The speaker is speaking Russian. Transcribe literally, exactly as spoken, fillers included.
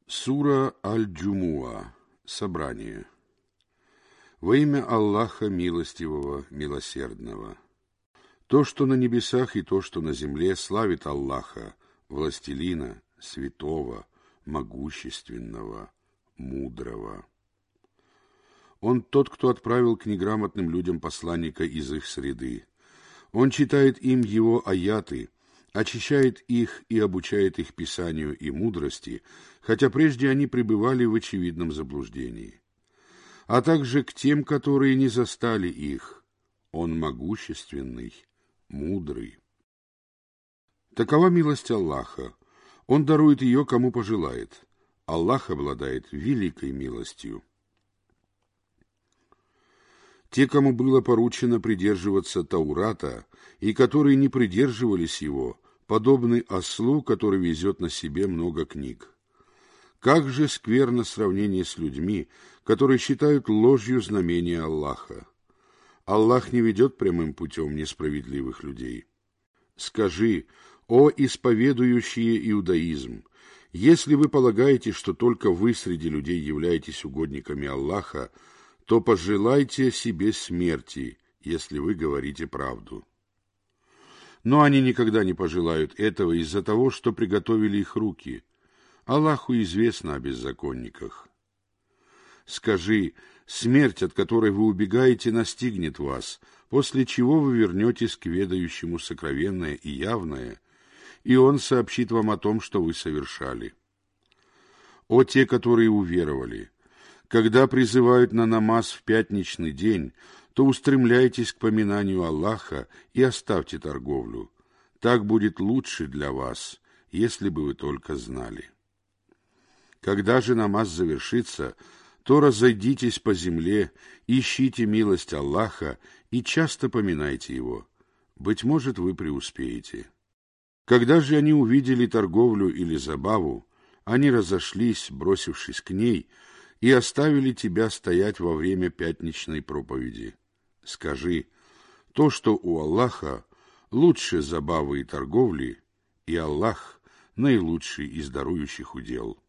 Сура Аль-Джумуа. Собрание. Во имя Аллаха Милостивого, Милосердного. То, что на небесах и то, что на земле, славит Аллаха, Властелина, Святого, Могущественного, Мудрого. Он тот, кто отправил к неграмотным людям посланника из их среды. Он читает им его аяты, очищает их и обучает их писанию и мудрости, хотя прежде они пребывали в очевидном заблуждении. А также к тем, которые не застали их. Он могущественный, мудрый. Такова милость Аллаха. Он дарует ее, кому пожелает. Аллах обладает великой милостью. Те, кому было поручено придерживаться Таурата, и которые не придерживались его, подобны ослу, который везет на себе много книг. Как же скверно сравнение с людьми, которые считают ложью знамения Аллаха. Аллах не ведет прямым путем несправедливых людей. Скажи, о исповедующие иудаизм, если вы полагаете, что только вы среди людей являетесь угодниками Аллаха, то пожелайте себе смерти, если вы говорите правду. Но они никогда не пожелают этого из-за того, что приготовили их руки. Аллаху известно о беззаконниках. Скажи, смерть, от которой вы убегаете, настигнет вас, после чего вы вернетесь к ведающему сокровенное и явное, и он сообщит вам о том, что вы совершали. О те, которые уверовали! Когда призывают на намаз в пятничный день, то устремляйтесь к поминанию Аллаха и оставьте торговлю. Так будет лучше для вас, если бы вы только знали. Когда же намаз завершится, то разойдитесь по земле, ищите милость Аллаха и часто поминайте его. Быть может, вы преуспеете. Когда же они увидели торговлю или забаву, они разошлись, бросившись к ней, и оставили тебя стоять во время пятничной проповеди. Скажи, то, что у Аллаха лучше забавы и торговли, и Аллах наилучший из дарующих удел.